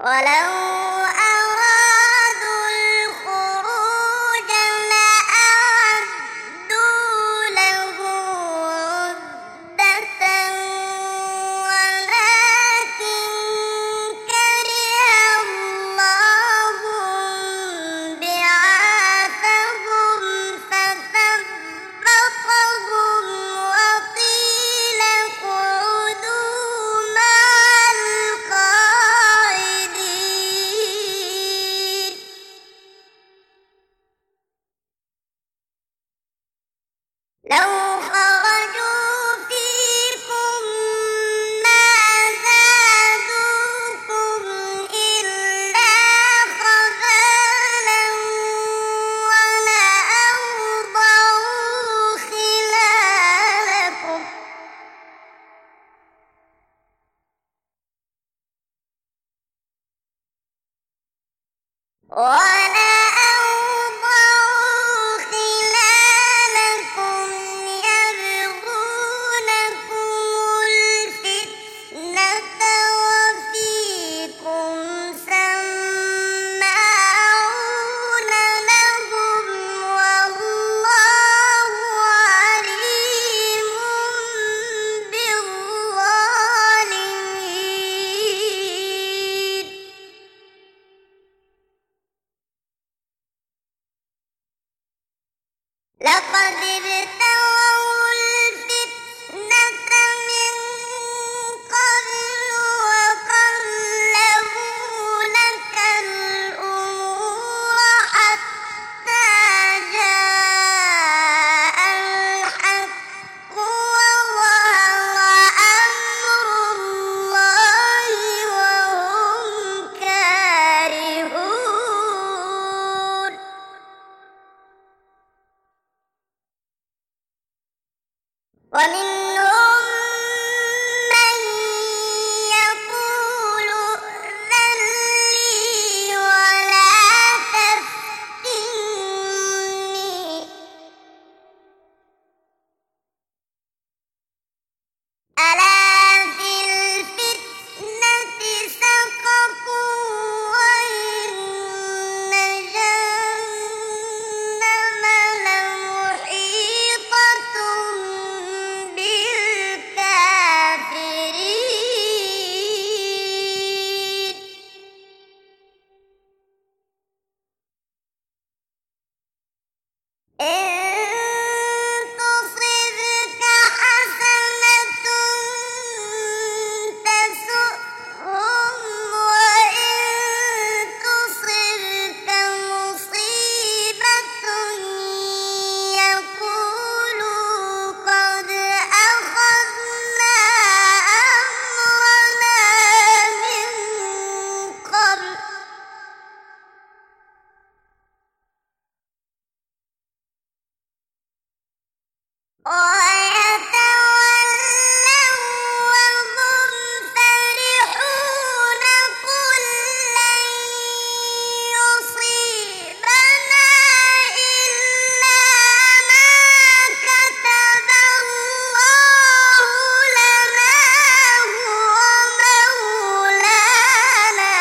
ولو أرادوا الخروج لأعدوا له عدة ولكن كره الله بعاثهم فثبطهم وقيل اقعدوا مع القاعدين. لو خرجوا فيكم ما زادوكم إلا خبالا ولأوضعوا خلالكم يبغونكم الفتنة وفيكم سماعون لهم والله عليم بالظالمين. لقد ابتغوا الفتنة من قبل وقلبوا لك الأمور حتى جاء الحق وظهر أمر الله وهم كارهون. ومنهم من يقول ائذن لي ولا تفتني ألا في الفتنة سقطوا وإن جهنم لمحيطة بالكافرين. إن تصبك حسنة تسؤهم وإن تصبك مصيبة يقولوا قد أخذنا أمرنا من قبل ويتولوا وهم فرحون. قل لن يصيبنا إلا ما كتب الله لنا هو مولانا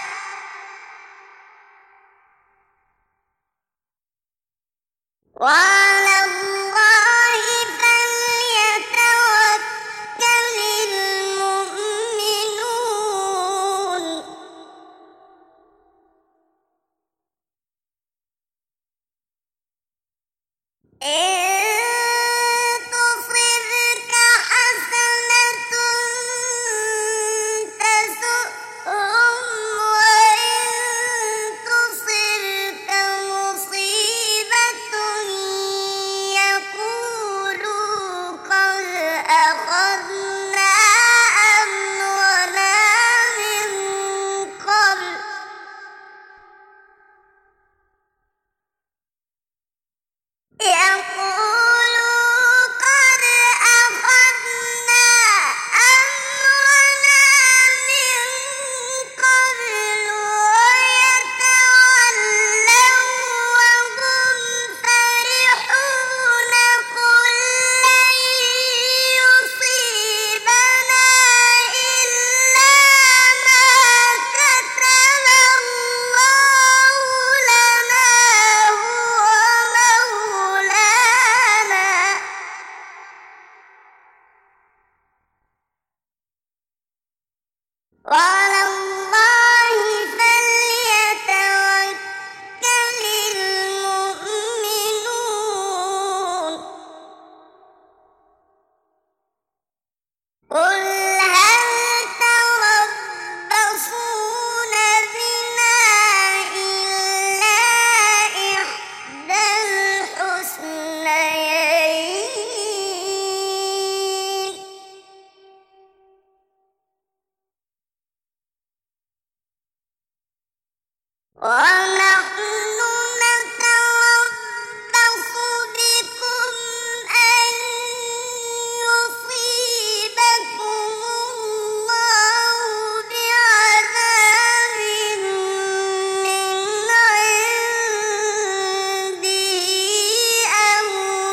وعلى الله فليتوكل المؤمنون. إن تصبك حسنة تسؤهم وإن تصبك مصيبة يقولوا قد أخذنا أمرنا من قبل يقول ونحن نتربص بكم أن يصيبكم الله بعذاب من عنده أو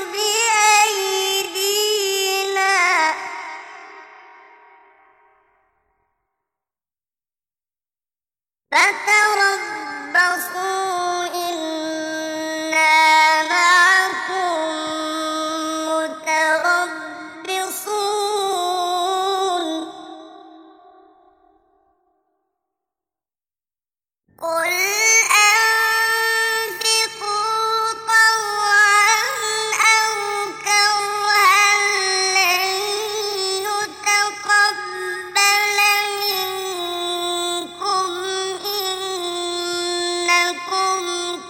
بأيدينا فتربصوا إنا معكم متربصون قل أنفقوا طوعا أو كرها لن يتقبل منكم إنكم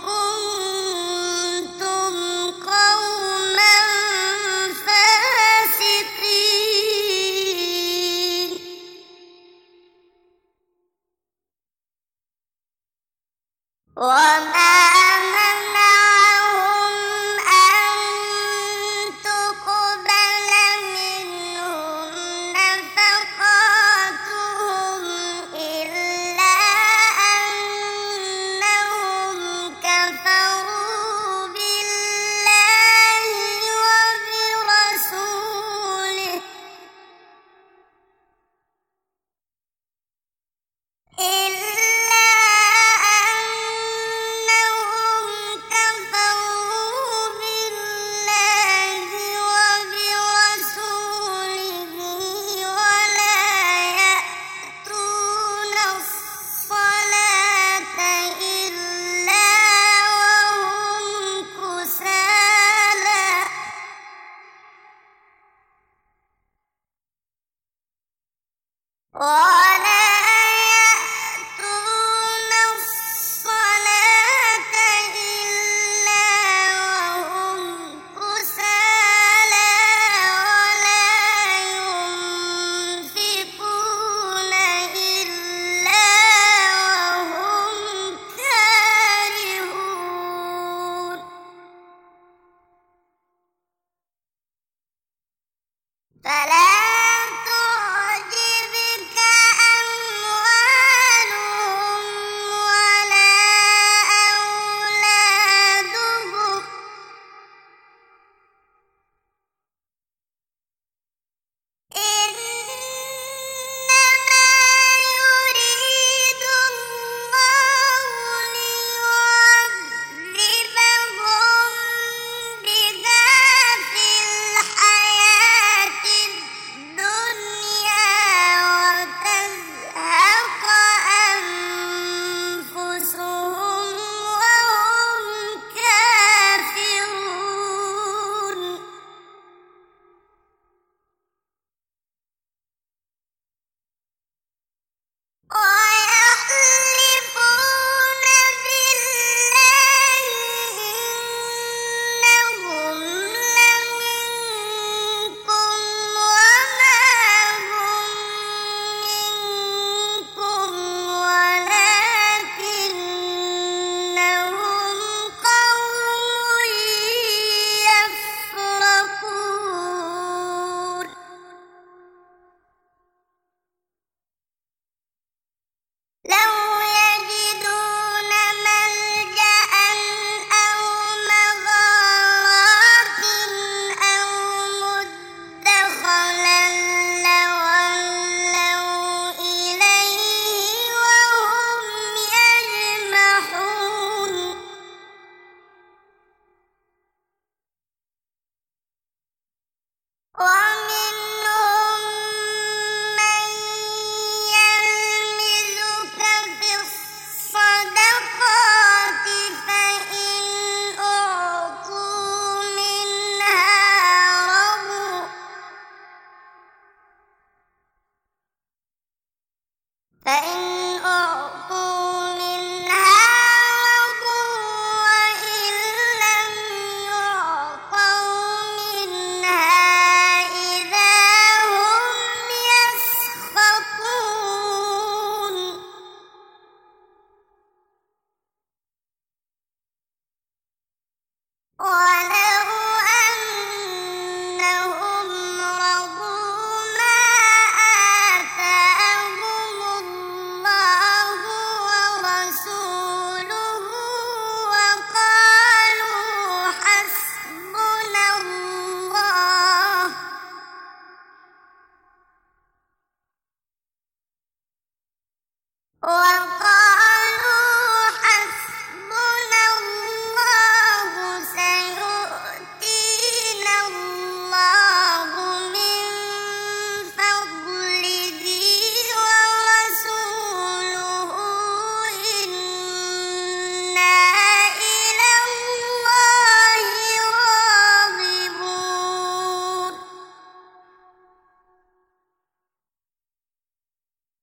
كنتم قوما فاسقين وما